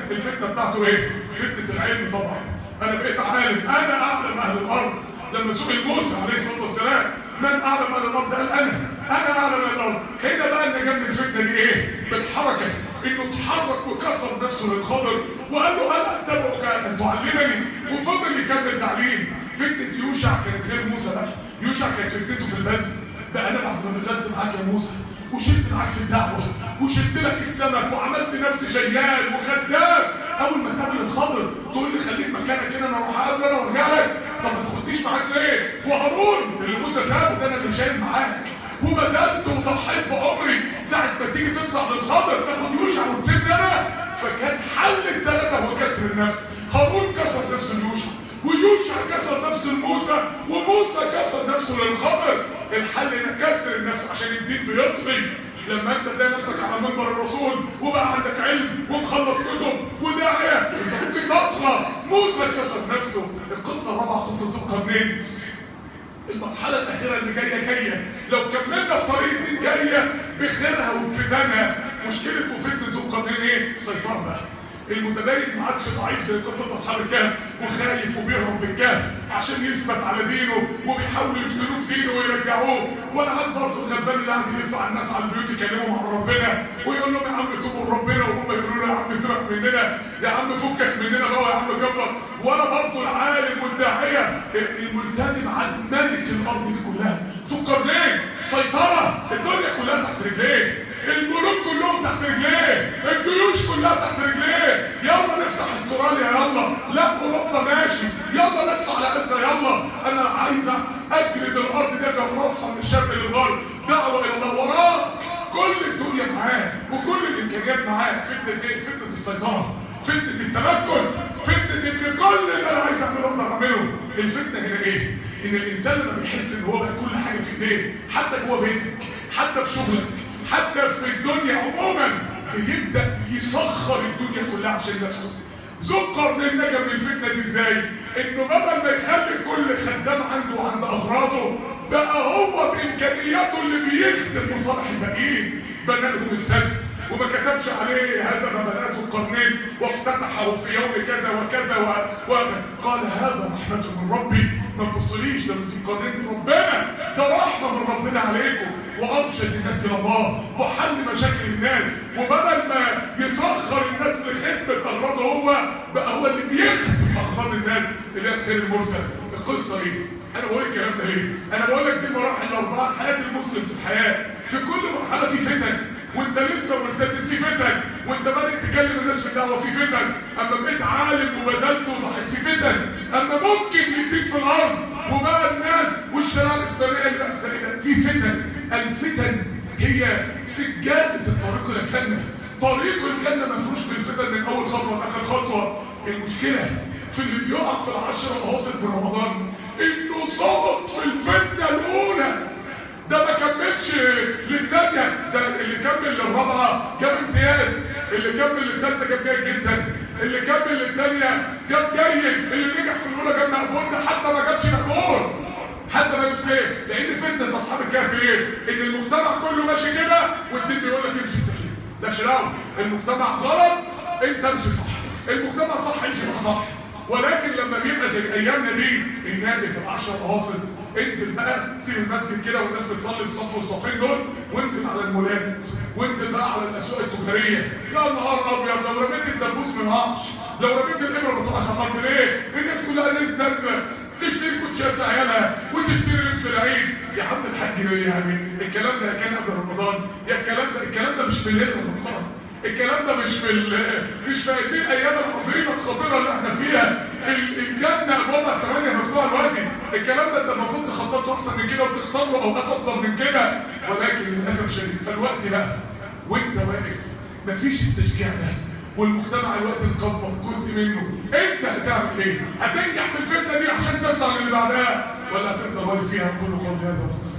الفتنه بتاعته ايه؟ فتنه العلم طبعا. انا بقيت عالم، انا اعلم اهل الارض. لما سئل موسى عليه الصلاه والسلام من اعلم اهل الارض؟ قال انا اعلم اهل الارض. هنا بقى النجاه من الفتنه دي ايه؟ بالحركه، انه اتحرك وكسر نفسه للخضر وقال له هل اتبعك ان تعلمني؟ وفضل يكمل تعليم. فتنه يوشع كانت غير موسى بقى. يوشع كانت فتنته في البذل. ده انا بعد ما نزلت معاك يا موسى وشلت معاك في الدعوه وشلت لك السمك وعملت نفسي شيال وخدام، اول ما تقابل الخضر تقول لي خليك مكانك كده انا اروح اقابل انا وارجع لك. طب ما تاخدنيش معاك ليه؟ وهارون اللي موسى سابه ده انا اللي شايل معاك وبذلت وضحيت بعمري. ساعه ما تيجي تطلع للخضر تاخد يوشع وتسيبني انا. فكان حل الثلاثه هو كسر النفس. هارون كسر نفسه ليوشع ويوشع كسر نفسه لموسى وموسى كسر نفسه للخضر. الحل انك كسر النفس عشان الدين بيطغي. لما انت تلاقي نفسك على منبر الرسول وبقى عندك علم ومخلص كتب وداعيه انت ممكن تطغى. موسى كسر نفسه. القصه الرابعه قصه ذو القرنين. المرحله الاخيره اللي جايه لو كملنا في طريق الدين جايه بخيرها وبفتنها. مشكله وفتنه ذو القرنين ايه؟ السيطره بقى. المتدين ما عادش ضعيف زي قصه اصحاب الكهف وخايف وبيهرب بالكهف عشان يثبت على دينه وبيحاولوا يفتنوه في دينه ويرجعوه. وانا قاعد برضه الغلبان اللي قاعد يلف على الناس على البيوت يكلمهم عن ربنا ويقول لهم يا عم توبوا لربنا وهم يقولوا له يا عم سيبك مننا يا عم فكك مننا بقى يا عم كبر. وانا برضه العالم والداعيه الملتزم عن ملك الارض دي كلها. ذو القرنين سيطره الدنيا كلها تحت رجليه. الملوك كلهم تحت رجليه. الجيوش كلها تحت رجليه. يلا نفتح استراليا يلا. لا اوروبا ماشي. يلا نطلع على اسيا يلا. انا عايز اجلد الارض دي اجرفها من الشرق للغرب. دعوه الى الله وراك. كل الدنيا معاه وكل الامكانيات معاه. فتنه ايه؟ فتنه السيطره. فتنه التمكن. فتنه ان كل اللي انا عايز اعمله اقدر اعمله. الفتنه هنا ايه؟ ان الانسان لما بيحس ان هو بقى كل حاجه في ايديه حتى جوه بيتك حتى في شغلك حتى في الدنيا عموما بيبدأ يسخر الدنيا كلها عشان نفسه. ذو القرنين نجا من الفتنة دي ازاي؟ انه بدل ما يخلي كل خدام عنده وعند اغراضه بقى هو بامكانياته اللي بيخدم مصالح الباقيين. بنى لهم السد وما كتبش عليه هذا ما بناه ذو القرنين وافتتحه في يوم كذا وكذا قال هذا رحمة من ربي. ما تبصليش ده من ذو القرنين ربنا، ده رحمة من ربنا عليكم وارشد الناس الى الله وحل مشاكل الناس. وبدل ما يسخر الناس لخدمة اغراضه هو بقى هو اللي بيخدم اغراض الناس اللي هي الخير المرسل. القصة ايه؟ انا بقول الكلام ده ليه؟ انا بقول لك دي المراحل الاربعه حياه المسلم في الحياه. في كل مرحله في فتن وانت لسه ملتزم في فتن وانت بادئ تكلم الناس في الدعوه في فتن. اما بقيت عالم وبذلت وضحيت في فتن. اما ممكن يديك في الارض وبقى الناس والشريعه الاسلاميه اللي بقت سائده في فتن. الفتن هي سجاده الطريق الى الجنه. طريق الجنه مفروش بالفتن من اول خطوه لاخر خطوه. المشكله في اللي بيقع في العشر الاواصل من رمضان انه سقط في الفتنه الاولى. ده ما كملش للثانيه. ده اللي كمل للرابعه جاب امتياز. اللي كمل للثالثه جاب جيد جدا. اللي كمل للثانيه جاب جيد. اللي نجح في الاولى جاب مقبول. ده حتى ما جابش مقبول. حتى ما جابش ليه؟ لان فتنه اصحاب الكهف ايه؟ ان المجتمع كله ماشي كده والدين بيقول لك امشي انت كده. ده شراوي. المجتمع غلط انت امشي صح. المجتمع صح امشي صح. ولكن لما بيبقى زي ايامنا دي النادي في العشر اواصل انزل بقى سيب المسجد كده والناس بتصلي الصف والصفين دول وانزل على المولات وانزل بقى على الاسواق التجاريه. يا نهار ابيض لو رميت الدبوس من العرش لو رميت الابره ما تقعش على الارض ليه؟ الناس كلها نزلت تشتري كوتشات لعيالها وتشتري لبس العيد. يا عم الحاج يعني الكلام ده كان قبل رمضان. يا الكلام ده مش في الليل رمضان. الكلام ده مش في هذه الايام العظيمه الخطيره اللي احنا فيها. الجنه ابوابها 8 مفتوحه دلوقتي. الكلام ده انت المفروض تخطط احسن من كده وتختار له اوقات افضل من كده. ولكن للاسف الشديد فالوقت بقى وانت واقف مفيش التشجيع ده والمجتمع الوقت مكبر جزء منه. انت هتعمل ايه؟ هتنجح في الفتنه دي عشان تطلع اللي بعدها ولا هتفضل واقف فيها؟ كل قول هذا واستغفر.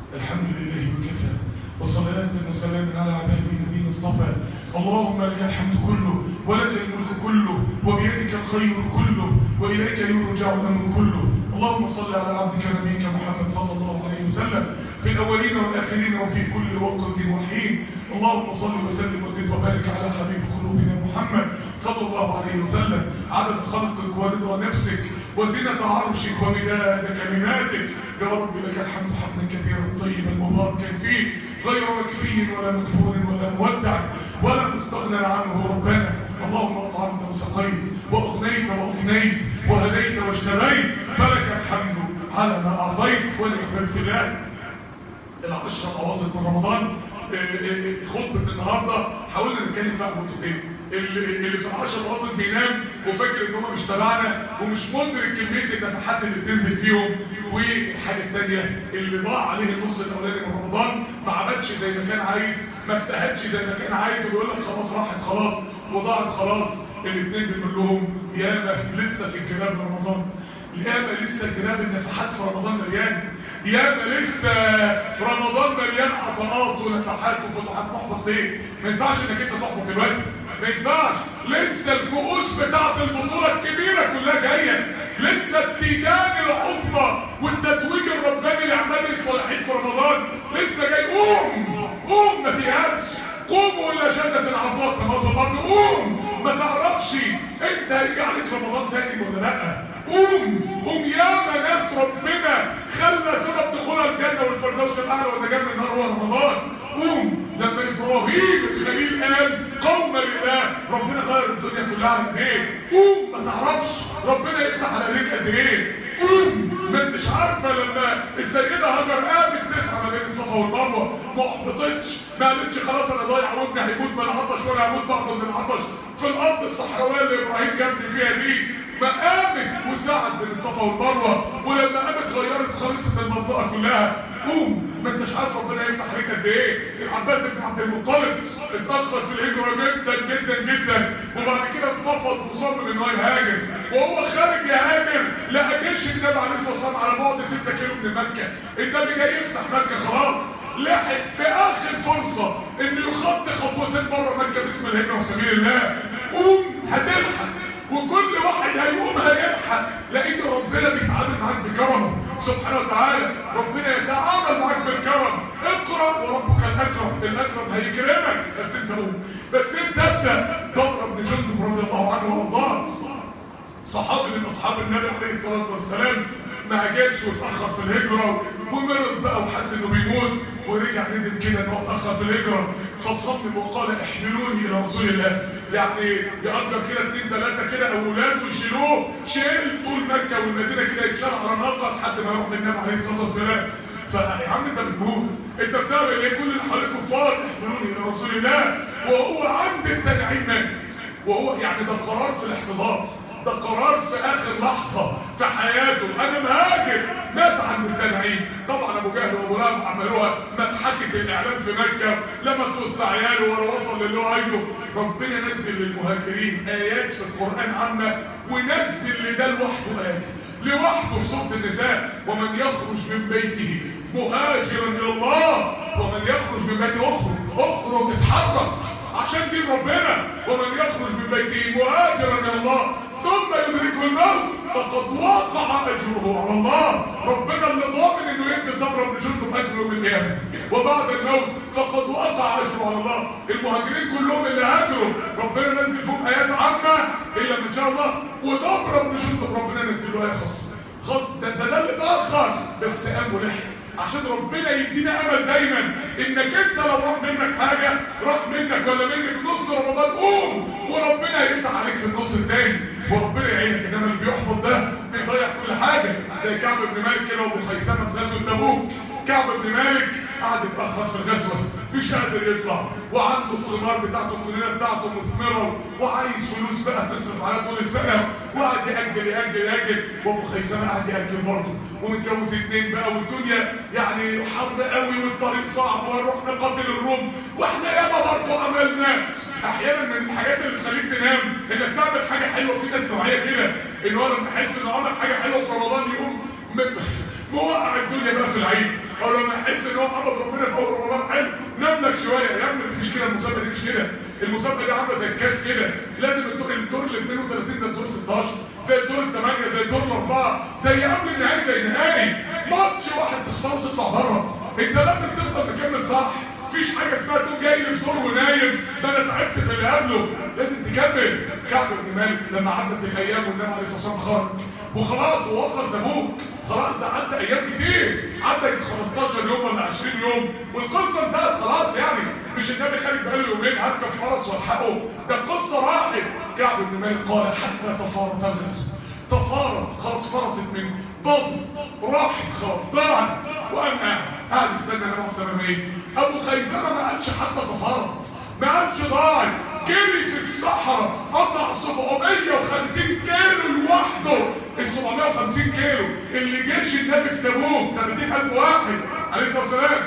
الحمد لله وكفى، وصلاة وسلام على عباده الذين اصطفى. اللهم لك الحمد كله، ولك الملك كله، وبيدك الخير كله، وإليك يرجع الأمر كله. اللهم صل على عبدك نبيك محمد صلى الله عليه وسلم في الأولين والآخرين وفي كل وقت وحين. اللهم صل وسلم وزد وبارك على حبيب قلوبنا محمد صلى الله عليه وسلم عدد خلقك ورضا نفسك وزنة عرشك ومداد كلماتك. يا رب لك الحمد حمدا كثيرا طيبا مباركا فيه، غير مكفي ولا مكفور ولا مودع ولا مستغنى عنه ربنا. اللهم أطعمت وسقيت وأغنيت وأغنيت وهديت واجتبيت، فلك الحمد على ما أعطيت. وليحبب في الله العشر الأواصل من رمضان. خطبة النهارده حاولنا نتكلم فيها نقطتين. اللي في العشر الأواصل بينام وفاكر ان هم مش تبعنا ومش مدرك كمية النفحات اللي بتنزل فيهم. والحاجة الثانية اللي ضاع عليه النص الأولاني من رمضان، ما عملش زي ما كان عايز، ما اجتهدش زي ما كان عايز، وبيقول لك خلاص راحت خلاص وضاعت خلاص. الاثنين بنقول لهم ياما لسه في الجراب رمضان، ياما لسه جراب النفحات في رمضان مليان، ياما لسه رمضان مليان عطاءات ونفحات وفتوحات. محبط ليه؟ ما ينفعش انك انت تحبط دلوقتي، ما ينفعش. لسه الكؤوس بتاعت البطوله الكبيره كلها جايه، لسه التيجان العظمى والتتويج الرباني لاعمال الصالحين في رمضان لسه جاي. قوم ما تيأسش، قوموا الى جنة العطاء سماوات والارض. قوم، ما تعرفش انت هيجي عليك رمضان تاني ولا لا. قوم ياما ناس ربنا خلى سبب دخولها الجنة والفردوس الاعلى والنجاة من النار هو رمضان. قوم، لما ابراهيم الخليل قال قوم لله ربنا غير الدنيا كلها على ايديه. قوم، ما تعرفش ربنا يفتح على ايديك قد ايه. قوم، ما انتش عارفه لما السيده هاجر قامت تسعى ما بين الصفا والمروه ما احبطتش، ما قالتش خلاص انا ضايع وابني هيموت من العطش وانا هموت بعضه من العطش في الارض الصحراويه اللي ابراهيم جابني فيها دي. ما قامت وسعت بين الصفا والمروه، ولما قامت غيرت خريطه المنطقه كلها. قوم، ما انتش عارف ربنا يفتح عليك قد ايه. العباس بن عبد المطلب اتاخر في الهجره جدا جدا جدا، وبعد كده انتفض وصمم ان هو يهاجر. وهو خارج يهاجر لقى جيش النبي عليه الصلاه والسلام على بعد 6 كيلو من مكه. النبي جاي يفتح مكه خلاص، لحق في اخر فرصه انه يخطي خطوتين بره مكه باسم الهجره وسبيل الله. قوم، هتلحق، وكل واحد هيقوم هيلحق، لان ربنا بيتعامل معاك بكرمه سبحانه وتعالى. ربنا يتعامل معاك بالكرم. اقرا وربك الاكرم، الاكرم هيكرمك، بس انت قوم، بس انت ابدا. ضمر بن جندب رضي الله عنه وارضاه، صحابي من اصحاب النبي عليه الصلاه والسلام، ما هاجرش واتاخر في الهجره ومرض بقى وحس انه بيموت، ورجع ندم كده ان هو اتاخر في الهجره، فصمم وقال احملوني الى رسول الله. يعني يقدر كده 2 3 كده اولاده يشيلوه شيل طول مكه والمدينه كده يتشال على ناقه لحد ما يروح للنبي عليه الصلاه والسلام. فيا عم انت بتموت، انت بتعمل ايه؟ كل اللي حواليك كفار، احملوني الى رسول الله. وهو عند التنعيم مات، وهو يعني ده قرار في الاحتضار، ده قرار في اخر لحظه في حياته، انا مهاجر، مات عند التنعيم. طبعا ابو جهل وابو لهب عملوها مضحكه الاعلام في مكه لما توسط عياله ورا وصل للي هو عايزه. ربنا نزل للمهاجرين ايات في القران عامه، ونزل لده لوحده ايه لوحده في سوره النساء: ومن يخرج من بيته مهاجرا الى الله، ومن يخرج من بيته اخرج اتحرك عشان دين ربنا. ومن يخرج من بيته مهاجرا الى الله ثم يدركه الموت فقد وقع اجره على الله. ربنا اللي ضامن انه يدي الضمر بن جندب اجره يوم القيامه، وبعد الموت فقد وقع اجره على الله. المهاجرين كلهم اللي هاجروا ربنا نزل فيهم ايات عامه الا من شاء الله، وضمر بن جندب ربنا نزل له ايه خاص. ده اللي اتاخر بس قام ولحق، عشان ربنا يدينا امل دايما انك انت لو راح منك حاجه، راح منك ولا منك نص رمضان، قوم وربنا هيفتح عليك في النص الثاني وربنا يعينك. انما اللي بيحبط ده بيضيع كل حاجه، زي كعب بن مالك كده وابو خيثمه في غزوه تبوك. كعب بن مالك قعد يتاخر في الغزوه، مش قادر يطلع، وعنده الثمار بتاعته الكليه بتاعته مثمره، وعايز فلوس بقى تصرف عليها طول السنه، وقعد ياجل. وابو خيثمه قعد ياجل برضه، ومتجوز 2 بقى، والدنيا يعني حر قوي والطريق صعب، ونروح نقاتل الروم، واحنا ياما برضه عملنا. احيانا من الحاجات اللي تخليك تنام انك تعمل حاجه حلوه. في ناس نوعيه كده، ان هو لما يحس انه عمل حاجه حلوه في رمضان يقوم موقع الدنيا بقى في العيد، او لما يحس ان هو عبد ربنا في اول رمضان حلو نام لك شويه. يا ابني مفيش كده، المسابقه دي مش كده. المسابقه دي عامله زي الكاس كده، لازم الدور ال 32 زي الدور 16 زي الدور ال8 زي الدور ال4 زي قبل النهائي زي النهائي. ماتش واحد تخسره وتطلع بره، انت لازم تفضل مكمل صح. مفيش حاجه اسمها تقوم جاي في دور ونايم ده انا تعبت في اللي قبله، لازم تكمل. كعب بن مالك لما عدت الايام والنبي عليه الصلاه والسلام خرج وخلاص ووصل تبوك، خلاص ده عدى ايام كتير، عدى 15 يوم ولا 20 يوم والقصه انتهت خلاص. يعني مش النبي خارج بقاله يومين هركب فرس والحقه، ده القصه راحت. كعب بن مالك قال حتى تفارط الغزو، تفارط خلاص، فرطت من باظت راحت خلاص ضاعت. وقام قاعد يستنى النبي عليه الصلاه والسلام ايه؟ ابو خيثمه ما قالش حتى تفارط، ما قالش ضاعت، جري في الصحراء قطع 750 كيلو لوحده. ال 750 كيلو اللي جيش النبي في تبوك 30,000 واحد عليه الصلاه والسلام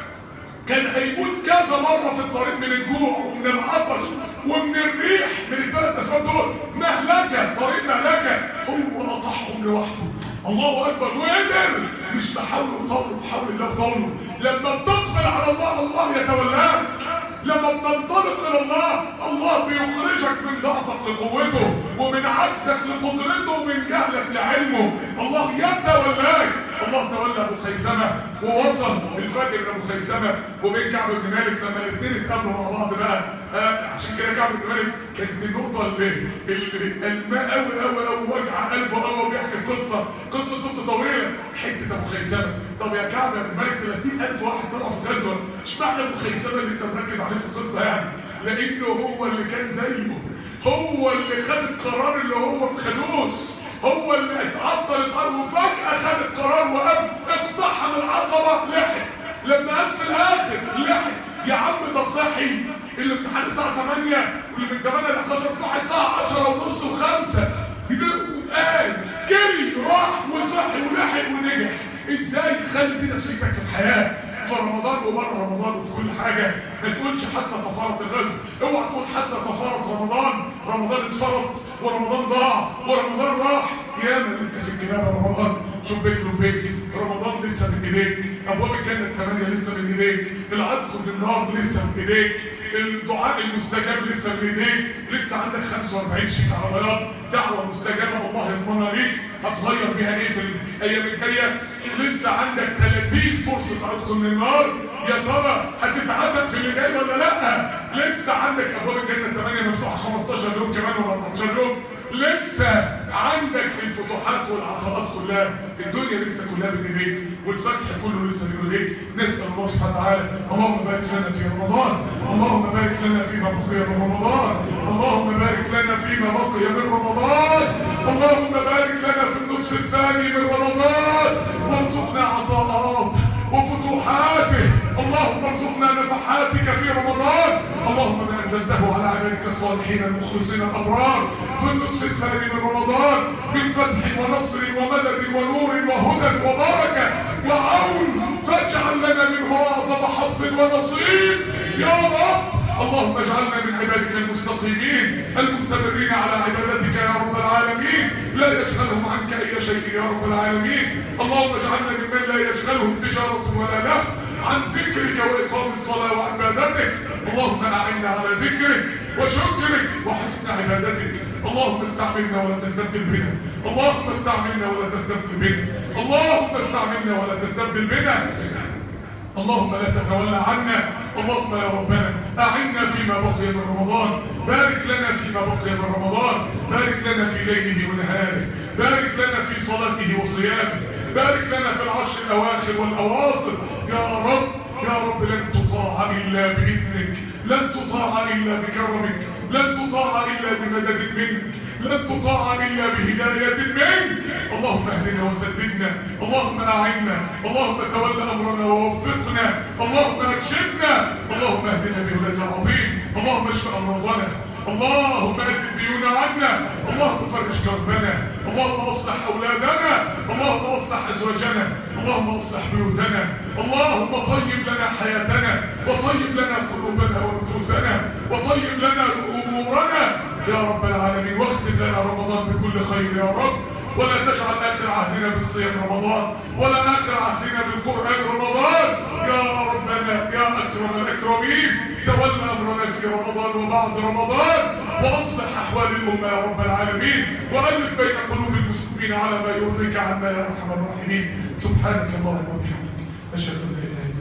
كان هيموت كذا مره في الطريق من الجوع ومن العطش ومن الريح، من الثلاث اسباب دول مهلكه، طريق مهلكه، هو قطعهم لوحده. الله اكبر، وقدر، مش بحوله وطوله، بحول الله وطوله. لما بتقبل على الله الله يتولاك، لما بتنطلق الى الله الله بيخرجك من ضعفك لقوته ومن عجزك لقدرته ومن جهلك لعلمه. الله يتولاك. الله تولى ابو خيثمه ووصل الفرق بين ابو خيثمه وبين كعب بن مالك لما الاثنين اتقابلوا مع بعض بقى. عشان كده كعب بن مالك كانت النقطه اللي الماء قوي وجع قلبه قوي وبيحكي قصه طويله. حته ابو خيثمه، طب يا كعب بن مالك 30,000 واحد طلعوا في الغزوه، اشمعنى ابو خيثمه اللي انت مركز عليه في القصه؟ يعني لانه هو اللي كان زيه، هو اللي خد القرار اللي هو ما خدوش، هو اللي اتعطل وفجأة خد القرار وقام اقتحم العقبة. لحق لما قام في الآخر لحق. يا عم ده صحي، الامتحان الساعة 8 واللي من 8 ل 11 صحي الساعة 10:30 و5، قال جري راح وصحي ولحق ونجح. ازاي تخلي دي نفسيتك في الحياة في رمضان وبره رمضان وفي كل حاجة؟ ما تقولش حتى تفارط الغزو، اوعى تقول حتى تفارط رمضان اتفرط ورمضان ضاع ورمضان راح. ياما لسه في الجنابة رمضان، شبيك لبيك، رمضان لسه من ايديك، ابواب الجنة ال8 لسه من ايديك، العتق من النار لسه من ايديك، الدعاء المستجاب لسه من ايديك، لسه عندك 45 شيك على بياض، دعوة مستجابة الله يضمنها ليك هتغير بيها ايه في الايام الجاية، لسه عندك 30 فرصة عتق من النار، يا ترى هتتعدد في اللي جاي ولا لا؟ لسه عندك ابواب الجنة 8 مفتوحة 15 يوم كمان ولا 14 يوم، لسه عندك الفتوحات والعطاءات كلها، الدنيا لسه كلها بين ايديك والفتح كله لسه بين ايديك. نسال الله سبحانه وتعالى اللهم بارك لنا في رمضان، اللهم بارك لنا فيما بقي من رمضان، اللهم بارك لنا فيما بقي من رمضان، اللهم بارك لنا في النصف الثاني من رمضان وارزقنا عطاءات وفتوحاته، اللهم ارزقنا نفحاتك في رمضان، اللهم ما انزلته على عبادك الصالحين المخلصين الابرار في النصف الثاني من رمضان من فتح ونصر ومدد ونور وهدى وبركه وعون، فاجعل لنا منه اعظم حظ ونصيب يا رب. اللهم اجعلنا من عبادك المستقيمين المستمرين على عبادتك يا رب العالمين، لا يشغلهم عنك اي شيء يا رب العالمين. اللهم اجعلنا ممن لا يشغلهم تجاره ولا له عن ذكرك واقام الصلاه وعبادتك. اللهم اعنا على ذكرك وشكرك وحسن عبادتك. اللهم استعملنا ولا تستبدل بنا، اللهم استعملنا ولا تستبدل بنا، اللهم استعملنا ولا تستبدل بنا، اللهم لا تتولى عنا. اللهم يا ربنا أعنا فيما بقي من رمضان، بارك لنا فيما بقي من رمضان، بارك لنا في ليله ونهاره، بارك لنا في صلاته وصيامه، بارك لنا في العشر الأواخر والأواصر يا رب. يا رب لن تطاع إلا بإذنك، لن تطاع إلا بكرمك، لن تطاع إلا بمدد منك، لن تطاع إلا بهداية منك. اللهم اهدنا وسددنا، اللهم أعنا، اللهم تولى أمرنا ووفقنا، اللهم أرشدنا، اللهم اهدنا بهداك العظيم، اللهم اشف أمراضنا، اللهم أد الديون عنا، اللهم فرج كربنا، اللهم اصلح أولادنا، اللهم اصلح أزواجنا، اللهم اصلح بيوتنا، اللهم طيب لنا حياتنا وطيب لنا قلوبنا ونفوسنا وطيب لنا أمورنا يا رب العالمين، واختم لنا رمضان بكل خير يا رب، ولا تجعل آخر عهدنا بالصيام رمضان، ولا آخر عهدنا بالقرآن رمضان. يا ربنا يا أكرم الأكرمين، تولى أمرنا في رمضان وبعد رمضان، وأصلح أحوال الأمة يا رب العالمين، وألف بين قلوب المسلمين على ما يرضيك عنا يا أرحم الراحمين. سبحانك اللهم وبحمدك، أشهد أن لا إله إلا أنت.